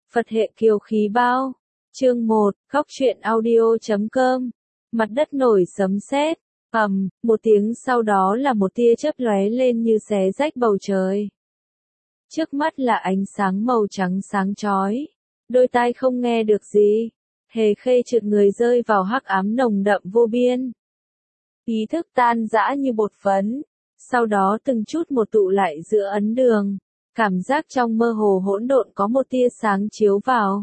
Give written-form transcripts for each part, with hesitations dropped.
Phật hệ kiều khí bao. Chương 1, Góc truyện audio.com. Mặt đất nổi sấm sét, một tiếng sau đó là một tia chớp lóe lên như xé rách bầu trời. Trước mắt là ánh sáng màu trắng sáng chói, đôi tai không nghe được gì. Hề Khê trượt người rơi vào hắc ám nồng đậm vô biên. Ý thức tan rã như bột phấn, sau đó từng chút một tụ lại giữa ấn đường. Cảm giác trong mơ hồ hỗn độn có một tia sáng chiếu vào.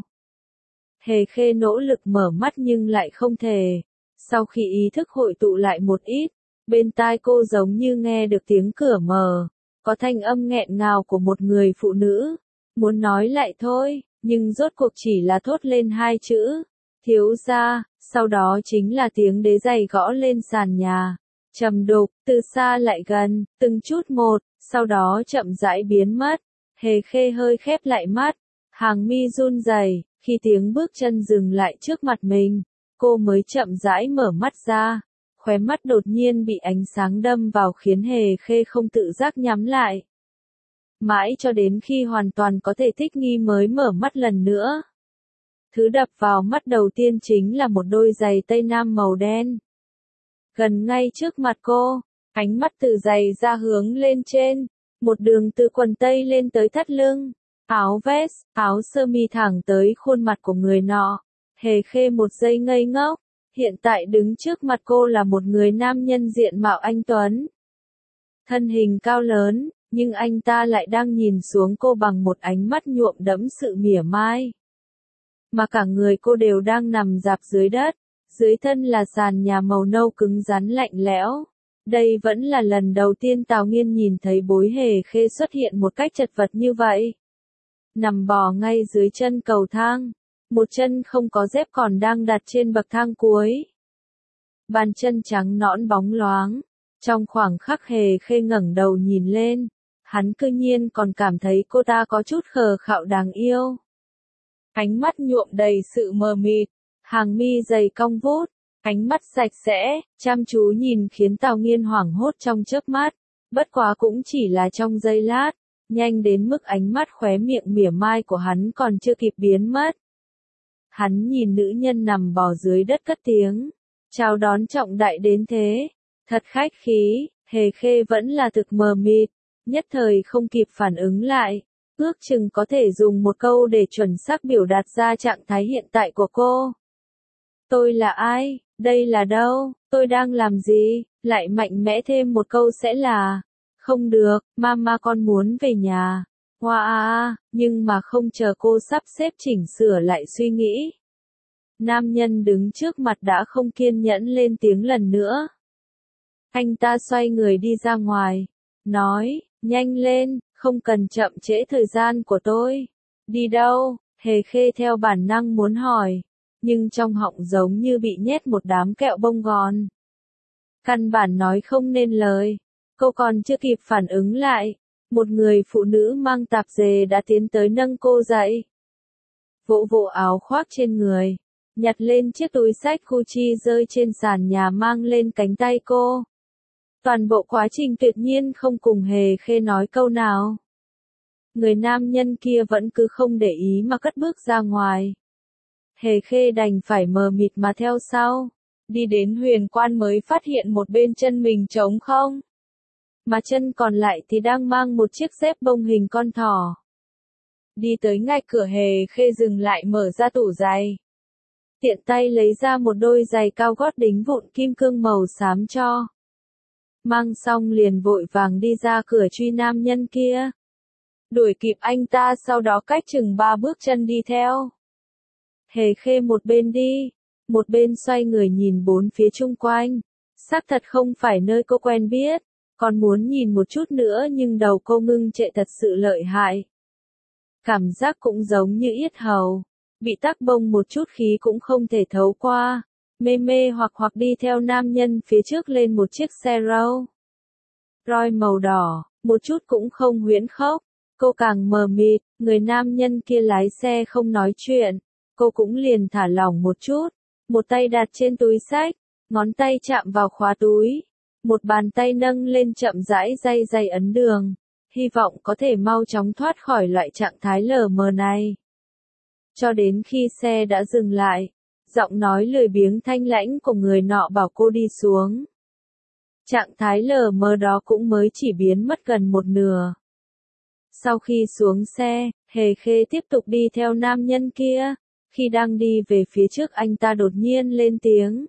Hề Khê nỗ lực mở mắt nhưng lại không thể. Sau khi ý thức hội tụ lại một ít, bên tai cô giống như nghe được tiếng cửa mở, có thanh âm nghẹn ngào của một người phụ nữ. Muốn nói lại thôi, nhưng rốt cuộc chỉ là thốt lên hai chữ, thiếu gia, sau đó chính là tiếng đế giày gõ lên sàn nhà. Trầm đục, từ xa lại gần, từng chút một, sau đó chậm rãi biến mất. Hề Khê hơi khép lại mắt, hàng mi run rẩy, khi tiếng bước chân dừng lại trước mặt mình, cô mới chậm rãi mở mắt ra. Khóe mắt đột nhiên bị ánh sáng đâm vào khiến Hề Khê không tự giác nhắm lại. Mãi cho đến khi hoàn toàn có thể thích nghi mới mở mắt lần nữa. Thứ đập vào mắt đầu tiên chính là một đôi giày Tây Nam màu đen. Gần ngay trước mặt cô, ánh mắt từ giày ra hướng lên trên, một đường từ quần tây lên tới thắt lưng, áo vest, áo sơ mi thẳng tới khuôn mặt của người nọ. Hề Khê một giây ngây ngốc, hiện tại đứng trước mặt cô là một người nam nhân diện mạo anh tuấn. Thân hình cao lớn, nhưng anh ta lại đang nhìn xuống cô bằng một ánh mắt nhuộm đẫm sự mỉa mai. Mà cả người cô đều đang nằm rạp dưới đất, dưới thân là sàn nhà màu nâu cứng rắn lạnh lẽo. Đây vẫn là lần đầu tiên Tào Nghiên nhìn thấy bối Hề Khê xuất hiện một cách chật vật như vậy. Nằm bò ngay dưới chân cầu thang, một chân không có dép còn đang đặt trên bậc thang cuối. Bàn chân trắng nõn bóng loáng, trong khoảng khắc Hề Khê ngẩng đầu nhìn lên, hắn cư nhiên còn cảm thấy cô ta có chút khờ khạo đáng yêu. Ánh mắt nhuộm đầy sự mờ mịt, hàng mi dày cong vút, ánh mắt sạch sẽ, chăm chú nhìn khiến Tào Nghiên hoảng hốt trong chớp mắt, bất quá cũng chỉ là trong giây lát, nhanh đến mức ánh mắt khóe miệng mỉa mai của hắn còn chưa kịp biến mất. Hắn nhìn nữ nhân nằm bò dưới đất cất tiếng, chào đón trọng đại đến thế, thật khách khí. Hề Khê vẫn là thực mờ mịt, nhất thời không kịp phản ứng lại, ước chừng có thể dùng một câu để chuẩn xác biểu đạt ra trạng thái hiện tại của cô. Tôi là ai? Đây là đâu? Tôi đang làm gì? Lại mạnh mẽ thêm một câu sẽ là, không được, mama con muốn về nhà. Wow, nhưng mà không chờ cô sắp xếp chỉnh sửa lại suy nghĩ. Nam nhân đứng trước mặt đã không kiên nhẫn lên tiếng lần nữa. Anh ta xoay người đi ra ngoài, nói, nhanh lên, không cần chậm trễ thời gian của tôi. Đi đâu? Hề Khê theo bản năng muốn hỏi, nhưng trong họng giống như bị nhét một đám kẹo bông gòn. Căn bản nói không nên lời, cô còn chưa kịp phản ứng lại, một người phụ nữ mang tạp dề đã tiến tới nâng cô dậy. Vỗ vỗ áo khoác trên người, nhặt lên chiếc túi xách Gucci rơi trên sàn nhà mang lên cánh tay cô. Toàn bộ quá trình tuyệt nhiên không cùng Hề Khê nói câu nào. Người nam nhân kia vẫn cứ không để ý mà cất bước ra ngoài. Hề Khê đành phải mờ mịt mà theo sau. Đi đến huyền quan mới phát hiện một bên chân mình trống không. Mà chân còn lại thì đang mang một chiếc dép bông hình con thỏ. Đi tới ngay cửa Hề Khê dừng lại mở ra tủ giày. Tiện tay lấy ra một đôi giày cao gót đính vụn kim cương màu xám cho. Mang xong liền vội vàng đi ra cửa truy nam nhân kia. Đuổi kịp anh ta sau đó cách chừng 3 bước chân đi theo. Hề Khê một bên đi, một bên xoay người nhìn bốn phía chung quanh. Xác thật không phải nơi cô quen biết, còn muốn nhìn một chút nữa nhưng đầu cô ngưng trệ thật sự lợi hại. Cảm giác cũng giống như yết hầu, bị tắc bông một chút khí cũng không thể thấu qua. Mê mê hoặc đi theo nam nhân phía trước lên một chiếc xe Rolls Royce màu đỏ, một chút cũng không huyễn khốc. Cô càng mờ mịt, người nam nhân kia lái xe không nói chuyện, cô cũng liền thả lỏng một chút, một tay đặt trên túi xách, ngón tay chạm vào khóa túi, một bàn tay nâng lên chậm rãi day ấn đường, hy vọng có thể mau chóng thoát khỏi loại trạng thái lờ mờ này. Cho đến khi xe đã dừng lại, giọng nói lười biếng thanh lãnh của người nọ bảo cô đi xuống. Trạng thái lờ mờ đó cũng mới chỉ biến mất gần một nửa. Sau khi xuống xe, Hề Khê tiếp tục đi theo nam nhân kia. Khi đang đi về phía trước anh ta đột nhiên lên tiếng.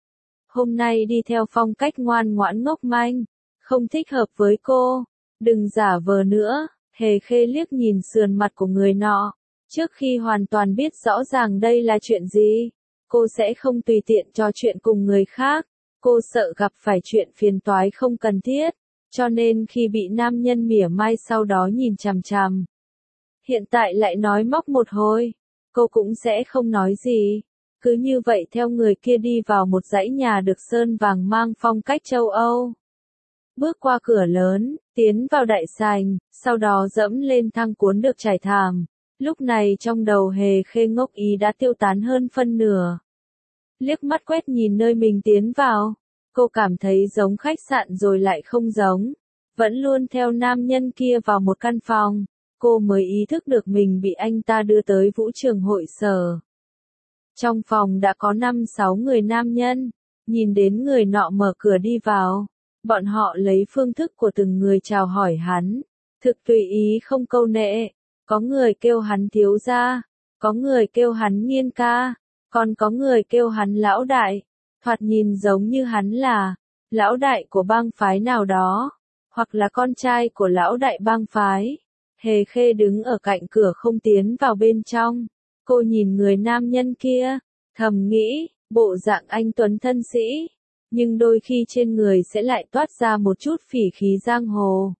Hôm nay đi theo phong cách ngoan ngoãn ngốc manh, không thích hợp với cô. Đừng giả vờ nữa. Hề Khê liếc nhìn sườn mặt của người nọ. Trước khi hoàn toàn biết rõ ràng đây là chuyện gì, cô sẽ không tùy tiện trò chuyện cùng người khác. Cô sợ gặp phải chuyện phiền toái không cần thiết, cho nên khi bị nam nhân mỉa mai sau đó nhìn chằm chằm. Hiện tại lại nói móc một hồi, cô cũng sẽ không nói gì. Cứ như vậy theo người kia đi vào một dãy nhà được sơn vàng mang phong cách châu Âu. Bước qua cửa lớn, tiến vào đại sảnh, sau đó dẫm lên thang cuốn được trải thảm. Lúc này trong đầu Hề Khê ngốc ý đã tiêu tán hơn phân nửa. Liếc mắt quét nhìn nơi mình tiến vào, cô cảm thấy giống khách sạn rồi lại không giống. Vẫn luôn theo nam nhân kia vào một căn phòng, cô mới ý thức được mình bị anh ta đưa tới vũ trường hội sở. Trong phòng đã có 5-6 người nam nhân, nhìn đến người nọ mở cửa đi vào. Bọn họ lấy phương thức của từng người chào hỏi hắn, thực tùy ý không câu nệ. Có người kêu hắn thiếu gia, có người kêu hắn nghiên ca, còn có người kêu hắn lão đại. Thoạt nhìn giống như hắn là lão đại của bang phái nào đó, hoặc là con trai của lão đại bang phái. Hề Khê đứng ở cạnh cửa không tiến vào bên trong. Cô nhìn người nam nhân kia, thầm nghĩ, bộ dạng anh tuấn thân sĩ, nhưng đôi khi trên người sẽ lại toát ra một chút phỉ khí giang hồ.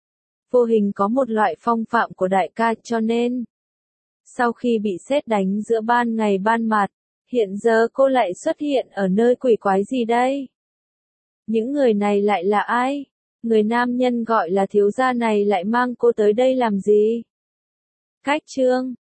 Vô hình có một loại phong phạm của đại ca cho nên. Sau khi bị sét đánh giữa ban ngày ban mặt, hiện giờ cô lại xuất hiện ở nơi quỷ quái gì đây? Những người này lại là ai? Người nam nhân gọi là thiếu gia này lại mang cô tới đây làm gì? Cách chương